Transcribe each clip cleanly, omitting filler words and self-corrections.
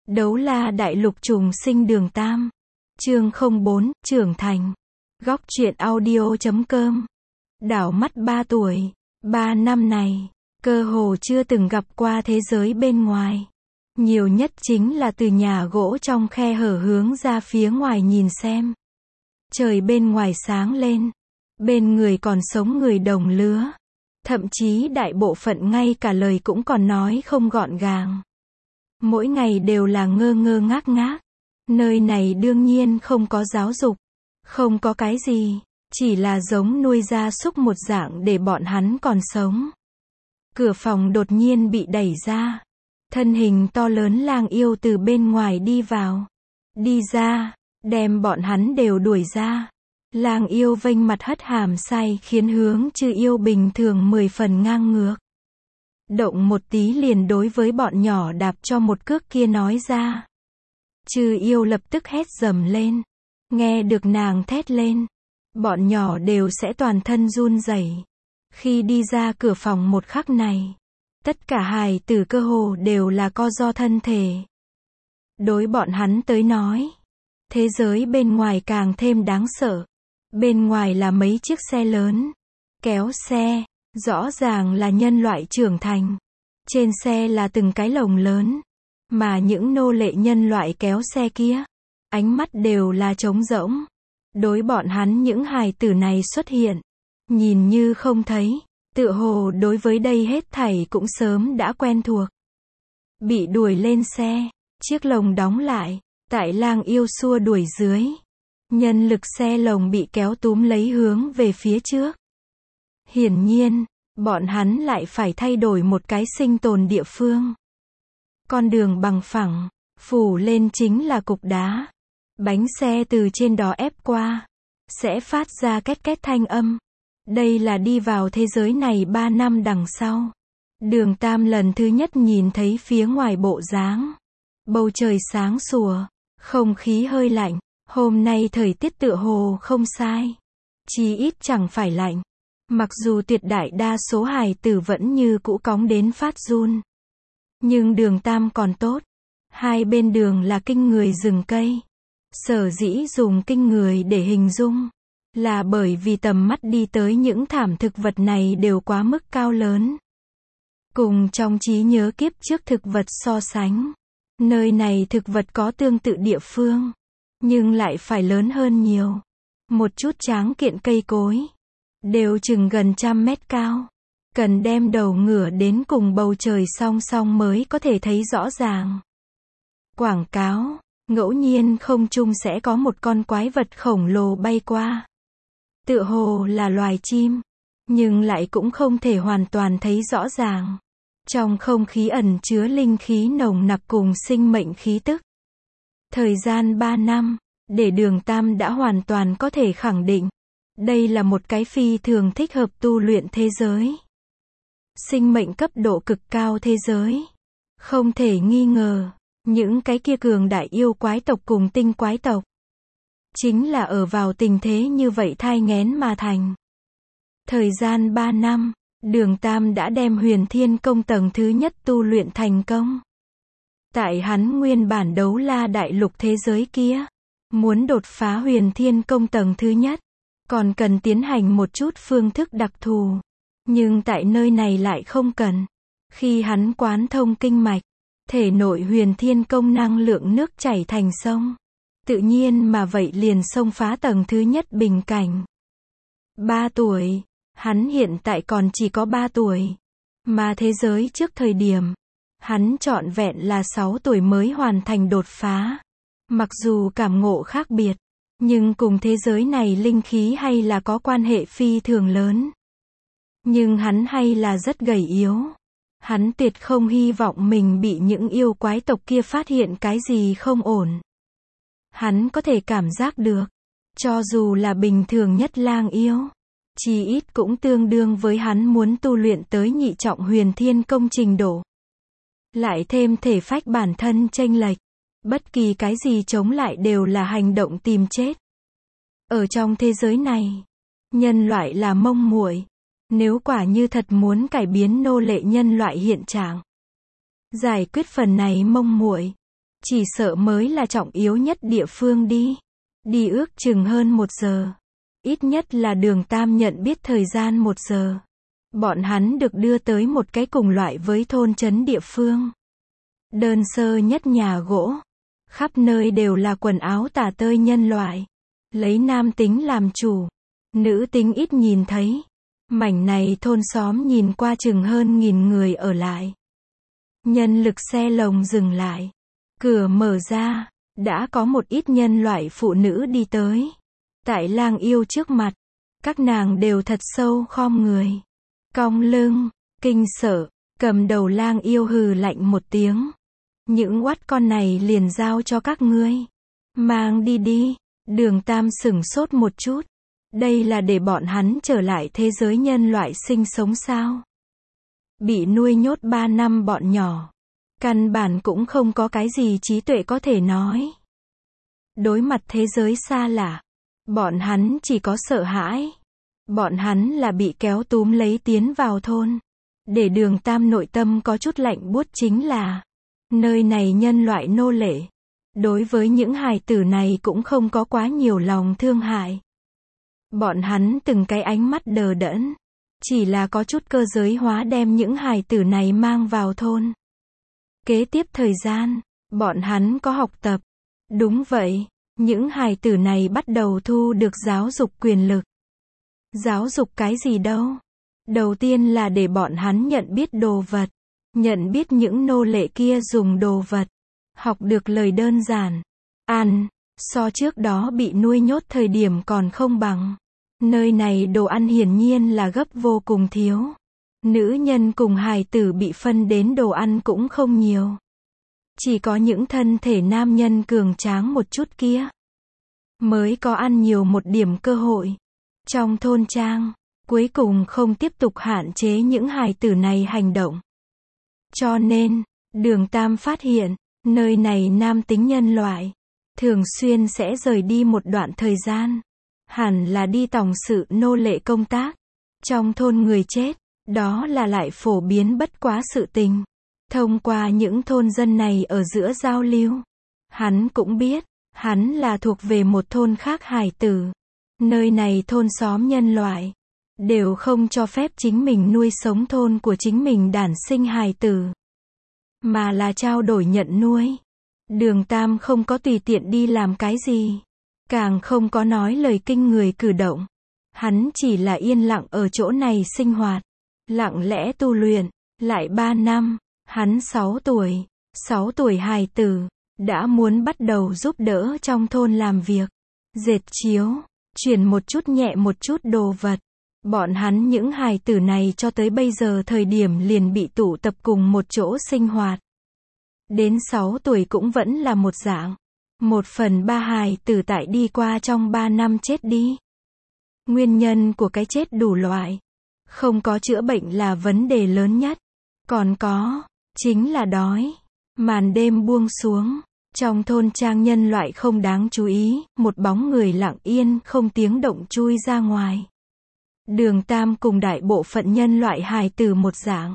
Đấu la đại lục trùng sinh đường Tam. Chương 04, trưởng thành. Góc truyện audio.com. Đảo mắt 3 tuổi. 3 năm này, cơ hồ chưa từng gặp qua thế giới bên ngoài. Nhiều nhất chính là từ nhà gỗ trong khe hở hướng ra phía ngoài nhìn xem. Trời bên ngoài sáng lên. Bên người còn sống người đồng lứa. Thậm chí đại bộ phận ngay cả lời cũng còn nói không gọn gàng. Mỗi ngày đều là ngơ ngơ ngác ngác. Nơi này đương nhiên không có giáo dục. Không có cái gì. Chỉ là giống nuôi gia súc một dạng để bọn hắn còn sống. Cửa phòng đột nhiên bị đẩy ra. Thân hình to lớn lang yêu từ bên ngoài đi vào. Đi ra. Đem bọn hắn đều đuổi ra. Lang yêu vênh mặt hất hàm sai khiến hướng chư yêu bình thường 10 phần ngang ngược. Động một tí liền đối với bọn nhỏ đạp cho một cước kia nói ra. Chư yêu lập tức hét dầm lên. Nghe được nàng thét lên. Bọn nhỏ đều sẽ toàn thân run rẩy. Khi đi ra cửa phòng một khắc này. Tất cả hài tử cơ hồ đều là co ro thân thể. Đối bọn hắn tới nói. Thế giới bên ngoài càng thêm đáng sợ. Bên ngoài là mấy chiếc xe lớn. Kéo xe. Rõ ràng là nhân loại trưởng thành. Trên xe là từng cái lồng lớn. Mà những nô lệ nhân loại kéo xe kia. Ánh mắt đều là trống rỗng. Đối bọn hắn những hài tử này xuất hiện. Nhìn như không thấy. Tựa hồ đối với đây hết thảy cũng sớm đã quen thuộc. Bị đuổi lên xe. Chiếc lồng đóng lại. Tại lang yêu xua đuổi dưới. Nhân lực xe lồng bị kéo túm lấy hướng về phía trước. Hiển nhiên, bọn hắn lại phải thay đổi một cái sinh tồn địa phương. Con đường bằng phẳng, phủ lên chính là cục đá. Bánh xe từ trên đó ép qua, sẽ phát ra két két thanh âm. Đây là đi vào thế giới này 3 năm đằng sau. Đường Tam lần thứ nhất nhìn thấy phía ngoài bộ dáng. Bầu trời sáng sủa, không khí hơi lạnh. Hôm nay thời tiết tựa hồ không sai. Chí ít chẳng phải lạnh. Mặc dù tuyệt đại đa số hài tử vẫn như cũ cóng đến phát run. Nhưng đường Tam còn tốt. Hai bên đường là kinh người rừng cây. Sở dĩ dùng kinh người để hình dung. Là bởi vì tầm mắt đi tới những thảm thực vật này đều quá mức cao lớn. Cùng trong trí nhớ kiếp trước thực vật so sánh. Nơi này thực vật có tương tự địa phương. Nhưng lại phải lớn hơn nhiều. Một chút tráng kiện cây cối. Đều chừng gần 100 mét cao. Cần đem đầu ngửa đến cùng bầu trời song song mới có thể thấy rõ ràng. Quảng cáo. Ngẫu nhiên không trung sẽ có một con quái vật khổng lồ bay qua. Tựa hồ là loài chim. Nhưng lại cũng không thể hoàn toàn thấy rõ ràng. Trong không khí ẩn chứa linh khí nồng nặc cùng sinh mệnh khí tức. Thời gian 3 năm, để đường Tam đã hoàn toàn có thể khẳng định. Đây là một cái phi thường thích hợp tu luyện thế giới. Sinh mệnh cấp độ cực cao thế giới. Không thể nghi ngờ, những cái kia cường đại yêu quái tộc cùng tinh quái tộc. Chính là ở vào tình thế như vậy thai nghén mà thành. Thời gian 3 năm, đường Tam đã đem huyền thiên công tầng thứ nhất tu luyện thành công. Tại hắn nguyên bản đấu la đại lục thế giới kia, muốn đột phá huyền thiên công tầng thứ nhất, còn cần tiến hành một chút phương thức đặc thù. Nhưng tại nơi này lại không cần. Khi hắn quán thông kinh mạch, thể nội huyền thiên công năng lượng nước chảy thành sông. Tự nhiên mà vậy liền xông phá tầng thứ nhất bình cảnh. 3 tuổi, hắn hiện tại còn chỉ có 3 tuổi. Mà thế giới trước thời điểm, hắn trọn vẹn là 6 tuổi mới hoàn thành đột phá. Mặc dù cảm ngộ khác biệt, nhưng cùng thế giới này linh khí hay là có quan hệ phi thường lớn. Nhưng hắn hay là rất gầy yếu. Hắn tuyệt không hy vọng mình bị những yêu quái tộc kia phát hiện cái gì không ổn. Hắn có thể cảm giác được, cho dù là bình thường nhất lang yêu, chí ít cũng tương đương với hắn muốn tu luyện tới nhị trọng huyền thiên công trình độ. Lại thêm thể phách bản thân chênh lệch, bất kỳ cái gì chống lại đều là hành động tìm chết. Ở trong thế giới này, nhân loại là mông muội. Nếu quả như thật muốn cải biến nô lệ nhân loại hiện trạng, giải quyết phần này mông muội, Chỉ sợ mới là trọng yếu nhất địa phương đi. Đi ước chừng hơn 1 giờ. Ít nhất là Đường Tam nhận biết thời gian 1 giờ. Bọn hắn được đưa tới một cái cùng loại với thôn trấn địa phương. Đơn sơ nhất nhà gỗ. Khắp nơi đều là quần áo tả tơi nhân loại. Lấy nam tính làm chủ. Nữ tính ít nhìn thấy. Mảnh này thôn xóm nhìn qua chừng hơn 1000 người ở lại. Nhân lực xe lồng dừng lại. Cửa mở ra. Đã có một ít nhân loại phụ nữ đi tới. Tại Lang Yêu trước mặt. Các nàng đều thật sâu khom người. Cong lưng. Kinh sợ. Cầm đầu Lang Yêu hừ lạnh một tiếng. Những oát con này liền giao cho các ngươi. Mang đi đi. Đường Tam sửng sốt một chút. Đây là để bọn hắn trở lại thế giới nhân loại sinh sống sao? Bị nuôi nhốt 3 năm bọn nhỏ. Căn bản cũng không có cái gì trí tuệ có thể nói. Đối mặt thế giới xa lạ. Bọn hắn chỉ có sợ hãi. Bọn hắn là bị kéo túm lấy tiến vào thôn. Để Đường Tam nội tâm có chút lạnh buốt chính là. Nơi này nhân loại nô lệ. Đối với những hài tử này cũng không có quá nhiều lòng thương hại. Bọn hắn từng cái ánh mắt đờ đẫn. Chỉ là có chút cơ giới hóa đem những hài tử này mang vào thôn. Kế tiếp thời gian, bọn hắn có học tập. Đúng vậy, những hài tử này bắt đầu thu được giáo dục quyền lực. Giáo dục cái gì đâu? Đầu tiên là để bọn hắn nhận biết đồ vật. Nhận biết những nô lệ kia dùng đồ vật. Học được lời đơn giản. Ăn, so trước đó bị nuôi nhốt thời điểm còn không bằng. Nơi này đồ ăn hiển nhiên là gấp vô cùng thiếu. Nữ nhân cùng hài tử bị phân đến đồ ăn cũng không nhiều. Chỉ có những thân thể nam nhân cường tráng một chút kia mới có ăn nhiều một điểm cơ hội. Trong thôn trang, cuối cùng không tiếp tục hạn chế những hài tử này hành động. Cho nên, Đường Tam phát hiện, nơi này nam tính nhân loại thường xuyên sẽ rời đi một đoạn thời gian. Hẳn là đi tòng sự nô lệ công tác. Trong thôn người chết, đó là lại phổ biến bất quá sự tình. Thông qua những thôn dân này ở giữa giao lưu, hắn cũng biết, hắn là thuộc về một thôn khác hài tử. Nơi này thôn xóm nhân loại đều không cho phép chính mình nuôi sống thôn của chính mình đản sinh hài tử, mà là trao đổi nhận nuôi. Đường Tam không có tùy tiện đi làm cái gì, càng không có nói lời kinh người cử động. Hắn chỉ là yên lặng ở chỗ này sinh hoạt, lặng lẽ tu luyện. Lại 3 năm, hắn 6 tuổi hài tử, đã muốn bắt đầu giúp đỡ trong thôn làm việc. Dệt chiếu, chuyển một chút nhẹ một chút đồ vật. Bọn hắn những hài tử này cho tới bây giờ thời điểm liền bị tụ tập cùng một chỗ sinh hoạt. Đến 6 tuổi cũng vẫn là một dạng. 1/3 hài tử tại đi qua trong 3 năm chết đi. Nguyên nhân của cái chết đủ loại. Không có chữa bệnh là vấn đề lớn nhất. Còn có, chính là đói. Màn đêm buông xuống. Trong thôn trang nhân loại không đáng chú ý, một bóng người lặng yên không tiếng động chui ra ngoài. Đường Tam cùng đại bộ phận nhân loại hài tử một dạng.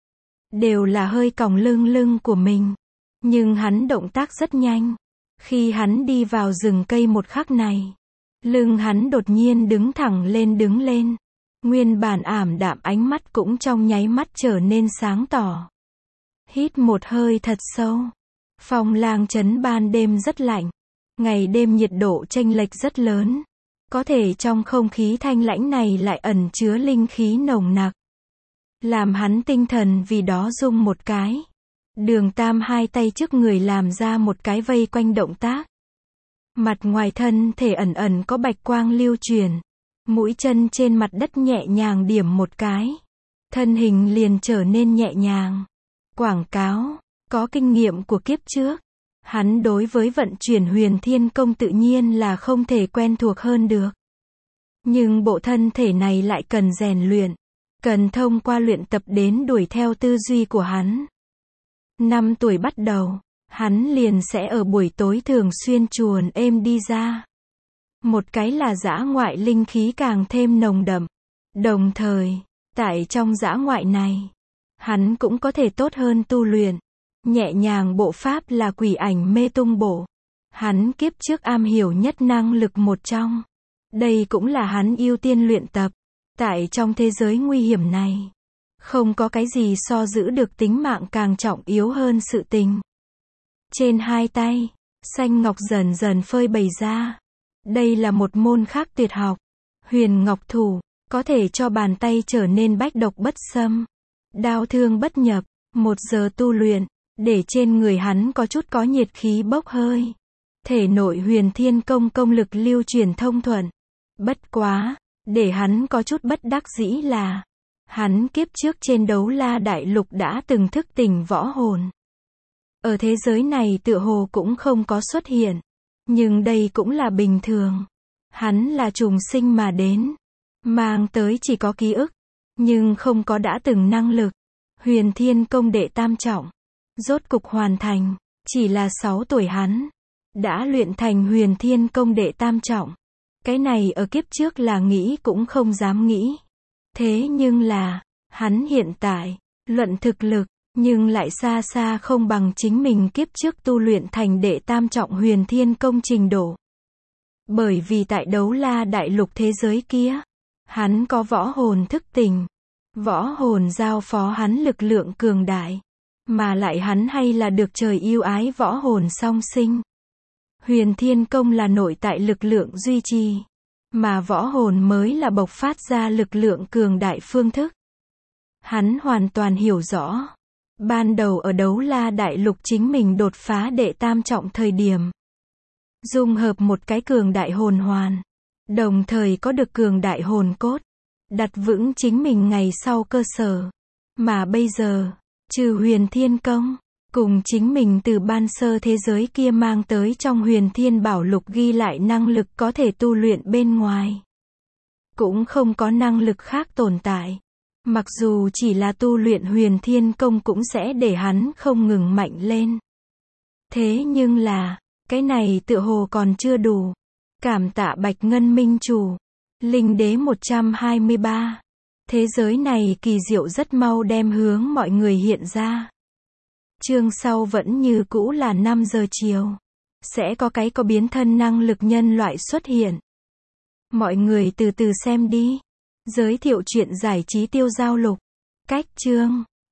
Đều là hơi còng lưng của mình. Nhưng hắn động tác rất nhanh. Khi hắn đi vào rừng cây một khắc này, lưng hắn đột nhiên đứng thẳng lên. Nguyên bản ảm đạm ánh mắt cũng trong nháy mắt trở nên sáng tỏ. Hít một hơi thật sâu. Phong Lang trấn ban đêm rất lạnh. Ngày đêm nhiệt độ chênh lệch rất lớn. Có thể trong không khí thanh lãnh này lại ẩn chứa linh khí nồng nặc. Làm hắn tinh thần vì đó rung một cái. Đường Tam hai tay trước người làm ra một cái vây quanh động tác. Mặt ngoài thân thể ẩn có bạch quang lưu truyền. Mũi chân trên mặt đất nhẹ nhàng điểm một cái. Thân hình liền trở nên nhẹ nhàng. Quảng cáo, có kinh nghiệm của kiếp trước. Hắn đối với vận chuyển Huyền Thiên Công tự nhiên là không thể quen thuộc hơn được. Nhưng bộ thân thể này lại cần rèn luyện. Cần thông qua luyện tập đến đuổi theo tư duy của hắn. 5 tuổi bắt đầu, hắn liền sẽ ở buổi tối thường xuyên chuồn êm đi ra. Một cái là dã ngoại linh khí càng thêm nồng đậm. Đồng thời, tại trong dã ngoại này, hắn cũng có thể tốt hơn tu luyện. nhẹ nhàng bộ pháp là quỷ ảnh mê tung bộ. Hắn kiếp trước am hiểu nhất năng lực một trong. Đây cũng là hắn ưu tiên luyện tập. Tại trong thế giới nguy hiểm này, không có cái gì so giữ được tính mạng càng trọng yếu hơn sự tình. Trên hai tay, xanh ngọc dần dần phơi bày ra. Đây là một môn khác tuyệt học. Huyền ngọc thủ, có thể cho bàn tay trở nên bách độc bất xâm, đao thương bất nhập. 1 giờ tu luyện, để trên người hắn có chút có nhiệt khí bốc hơi. Thể nội huyền thiên công công lực lưu truyền thông thuận. Bất quá, để hắn có chút bất đắc dĩ là, hắn kiếp trước trên Đấu La Đại Lục đã từng thức tỉnh võ hồn. Ở thế giới này tựa hồ cũng không có xuất hiện. Nhưng đây cũng là bình thường. Hắn là trùng sinh mà đến. Mang tới chỉ có ký ức, nhưng không có đã từng năng lực. Huyền Thiên Công đệ tam trọng, rốt cục hoàn thành. Chỉ là 6 tuổi hắn đã luyện thành Huyền Thiên Công đệ tam trọng. Cái này ở kiếp trước là nghĩ cũng không dám nghĩ. Thế nhưng là, hắn hiện tại, luận thực lực, nhưng lại xa xa không bằng chính mình kiếp trước tu luyện thành đệ tam trọng Huyền Thiên Công trình độ. Bởi vì tại Đấu La Đại Lục thế giới kia, hắn có võ hồn thức tỉnh. Võ hồn giao phó hắn lực lượng cường đại. Mà lại hắn hay là được trời yêu ái võ hồn song sinh. Huyền Thiên Công là nội tại lực lượng duy trì. Mà võ hồn mới là bộc phát ra lực lượng cường đại phương thức. Hắn hoàn toàn hiểu rõ. Ban đầu ở Đấu La Đại Lục chính mình đột phá đệ tam trọng thời điểm. Dung hợp một cái cường đại hồn hoàn. Đồng thời có được cường đại hồn cốt. Đặt vững chính mình ngày sau cơ sở. Mà bây giờ, trừ Huyền Thiên Công, cùng chính mình từ ban sơ thế giới kia mang tới trong Huyền Thiên Bảo Lục ghi lại năng lực có thể tu luyện bên ngoài. Cũng không có năng lực khác tồn tại. Mặc dù chỉ là tu luyện Huyền Thiên Công cũng sẽ để hắn không ngừng mạnh lên. Thế nhưng là, cái này tựa hồ còn chưa đủ. Cảm tạ Bạch Ngân Minh Chủ. Linh Đế 123. Thế giới này kỳ diệu rất mau đem hướng mọi người hiện ra. Chương sau vẫn như cũ là 5 giờ chiều. Sẽ có cái có biến thân năng lực nhân loại xuất hiện. Mọi người từ từ xem đi. Giới thiệu chuyện giải trí Tiêu Giao Lục. Cách chương.